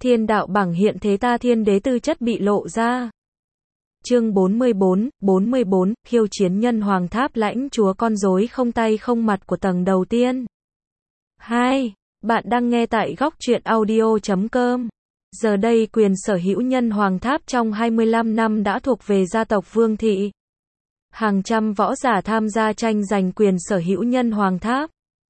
Thiên đạo bảng hiện thế ta thiên đế tư chất bị lộ ra. Chương 44, khiêu chiến nhân hoàng tháp lãnh chúa con rối không tay không mặt của tầng đầu tiên. 2. Bạn đang nghe tại góc truyện audio.com. Giờ đây quyền sở hữu nhân hoàng tháp trong 25 năm đã thuộc về gia tộc Vương Thị. Hàng trăm võ giả tham gia tranh giành quyền sở hữu nhân hoàng tháp.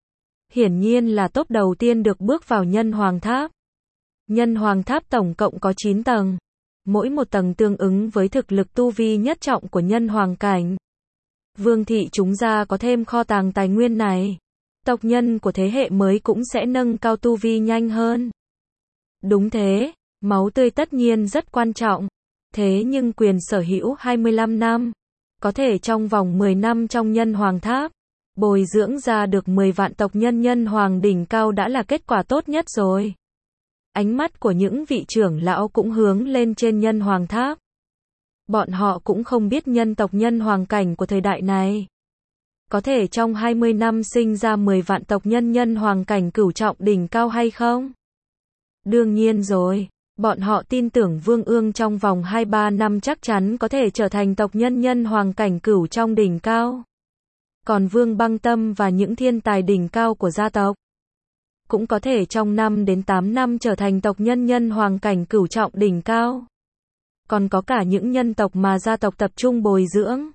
Hiển nhiên là top đầu tiên được bước vào nhân hoàng tháp. Nhân hoàng tháp tổng cộng có 9 tầng. Mỗi một tầng tương ứng với thực lực tu vi nhất trọng của nhân hoàng cảnh. Vương Thị chúng ta có thêm kho tàng tài nguyên này. Tộc nhân của thế hệ mới cũng sẽ nâng cao tu vi nhanh hơn. Đúng thế, máu tươi tất nhiên rất quan trọng. Thế nhưng quyền sở hữu 25 năm, có thể trong vòng 10 năm trong nhân hoàng tháp, bồi dưỡng ra được 10 vạn tộc nhân nhân hoàng đỉnh cao đã là kết quả tốt nhất rồi. Ánh mắt của những vị trưởng lão cũng hướng lên trên nhân hoàng tháp. Bọn họ cũng không biết nhân tộc nhân hoàng cảnh của thời đại này. Có thể trong 20 năm sinh ra 10 vạn tộc nhân nhân hoàng cảnh cửu trọng đỉnh cao hay không? Đương nhiên rồi, bọn họ tin tưởng Vương Ương trong vòng 2-3 năm chắc chắn có thể trở thành tộc nhân nhân hoàng cảnh cửu trong đỉnh cao. Còn Vương Băng Tâm và những thiên tài đỉnh cao của gia tộc cũng có thể trong 5 đến 8 năm trở thành tộc nhân nhân hoàng cảnh cửu trọng đỉnh cao. Còn có cả những nhân tộc mà gia tộc tập trung bồi dưỡng.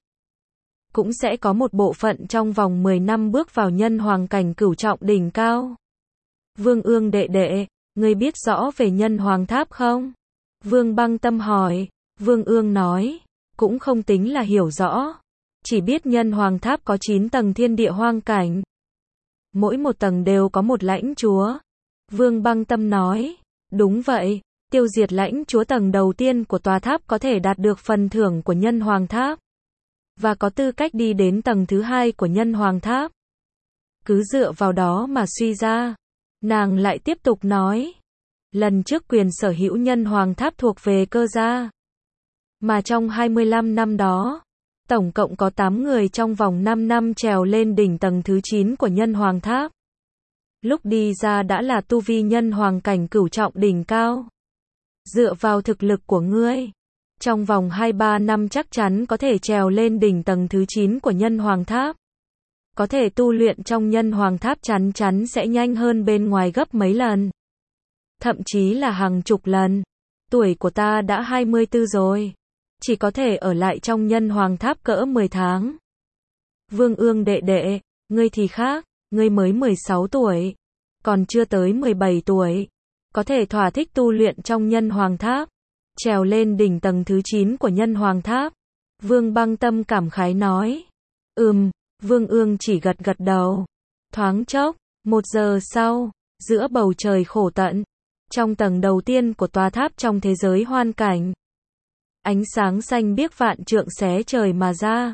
Cũng sẽ có một bộ phận trong vòng 10 năm bước vào nhân hoàng cảnh cửu trọng đỉnh cao. Vương Ương đệ đệ, ngươi biết rõ về nhân hoàng tháp không? Vương Băng Tâm hỏi. Vương Ương nói, cũng không tính là hiểu rõ. Chỉ biết nhân hoàng tháp có 9 tầng thiên địa hoang cảnh. Mỗi một tầng đều có một lãnh chúa. Vương Băng Tâm nói, đúng vậy, tiêu diệt lãnh chúa tầng đầu tiên của tòa tháp có thể đạt được phần thưởng của nhân hoàng tháp. Và có tư cách đi đến tầng thứ 2 của nhân hoàng tháp. Cứ dựa vào đó mà suy ra. Nàng lại tiếp tục nói. Lần trước quyền sở hữu nhân hoàng tháp thuộc về cơ gia. Mà trong 25 năm đó, tổng cộng có 8 người trong vòng 5 năm trèo lên đỉnh tầng thứ 9 của nhân hoàng tháp. Lúc đi ra đã là tu vi nhân hoàng cảnh cửu trọng đỉnh cao. Dựa vào thực lực của ngươi, trong vòng 2-3 năm chắc chắn có thể trèo lên đỉnh tầng thứ 9 của nhân hoàng tháp. Có thể tu luyện trong nhân hoàng tháp chắn chắn sẽ nhanh hơn bên ngoài gấp mấy lần. Thậm chí là hàng chục lần. Tuổi của ta đã 24 rồi. Chỉ có thể ở lại trong nhân hoàng tháp cỡ 10 tháng. Vương Ương đệ đệ, ngươi thì khác, ngươi mới 16 tuổi. Còn chưa tới 17 tuổi. Có thể thỏa thích tu luyện trong nhân hoàng tháp. Trèo lên đỉnh tầng thứ 9 của nhân hoàng tháp. Vương Băng Tâm cảm khái nói. Vương Ương chỉ gật gật đầu. Thoáng chốc, 1 giờ sau, giữa bầu trời khổ tận, trong tầng đầu tiên của tòa tháp trong thế giới hoan cảnh. Ánh sáng xanh biếc vạn trượng xé trời mà ra.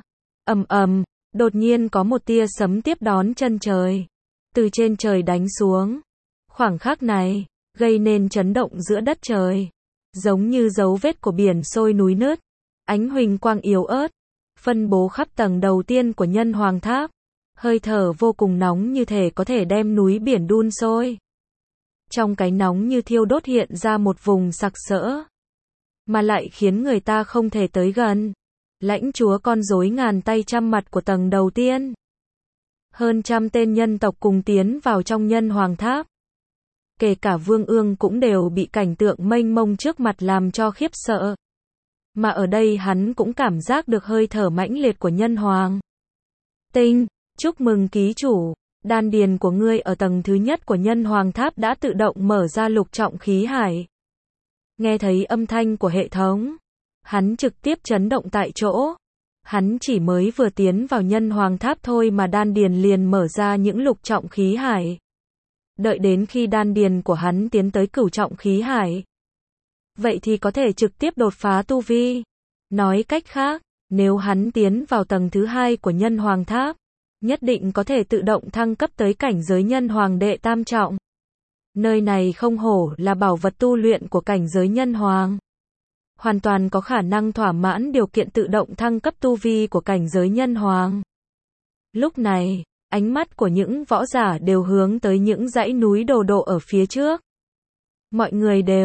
Đột nhiên có một tia sấm tiếp đón chân trời. Từ trên trời đánh xuống. Khoảng khắc này, gây nên chấn động giữa đất trời. Giống như dấu vết của biển sôi núi nứt. Ánh huỳnh quang yếu ớt. Phân bố khắp tầng đầu tiên của nhân hoàng tháp. Hơi thở vô cùng nóng như thể có thể đem núi biển đun sôi. Trong cái nóng như thiêu đốt hiện ra một vùng sặc sỡ. Mà lại khiến người ta không thể tới gần. Lãnh chúa con rối ngàn tay trăm mặt của tầng đầu tiên. Hơn trăm tên nhân tộc cùng tiến vào trong nhân hoàng tháp. Kể cả Vương Ương cũng đều bị cảnh tượng mênh mông trước mặt làm cho khiếp sợ. Mà ở đây hắn cũng cảm giác được hơi thở mãnh liệt của nhân hoàng. Tinh, chúc mừng ký chủ, đan điền của ngươi ở tầng thứ nhất của nhân hoàng tháp đã tự động mở ra lục trọng khí hải. Nghe thấy âm thanh của hệ thống, hắn trực tiếp chấn động tại chỗ. Hắn chỉ mới vừa tiến vào nhân hoàng tháp thôi mà đan điền liền mở ra những lục trọng khí hải. Đợi đến khi đan điền của hắn tiến tới cửu trọng khí hải, vậy thì có thể trực tiếp đột phá tu vi. Nói cách khác, nếu hắn tiến vào tầng thứ 2 của nhân hoàng tháp, nhất định có thể tự động thăng cấp tới cảnh giới nhân hoàng đệ tam trọng. Nơi này không hổ là bảo vật tu luyện của cảnh giới nhân hoàng. Hoàn toàn có khả năng thỏa mãn điều kiện tự động thăng cấp tu vi của cảnh giới nhân hoàng. Lúc này, ánh mắt của những võ giả đều hướng tới những dãy núi đồ độ ở phía trước. Mọi người đều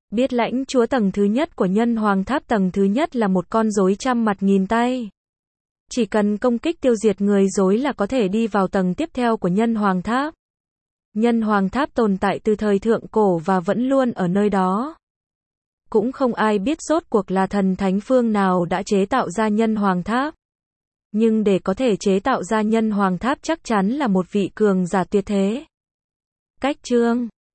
Biết lãnh chúa tầng thứ nhất của nhân hoàng tháp tầng thứ nhất là một con rối trăm mặt nghìn tay. Chỉ cần công kích tiêu diệt người rối là có thể đi vào tầng tiếp theo của nhân hoàng tháp. Nhân hoàng tháp tồn tại từ thời thượng cổ và vẫn luôn ở nơi đó. Cũng không ai biết rốt cuộc là thần thánh phương nào đã chế tạo ra nhân hoàng tháp. Nhưng để có thể chế tạo ra nhân hoàng tháp chắc chắn là một vị cường giả tuyệt thế. Cách chương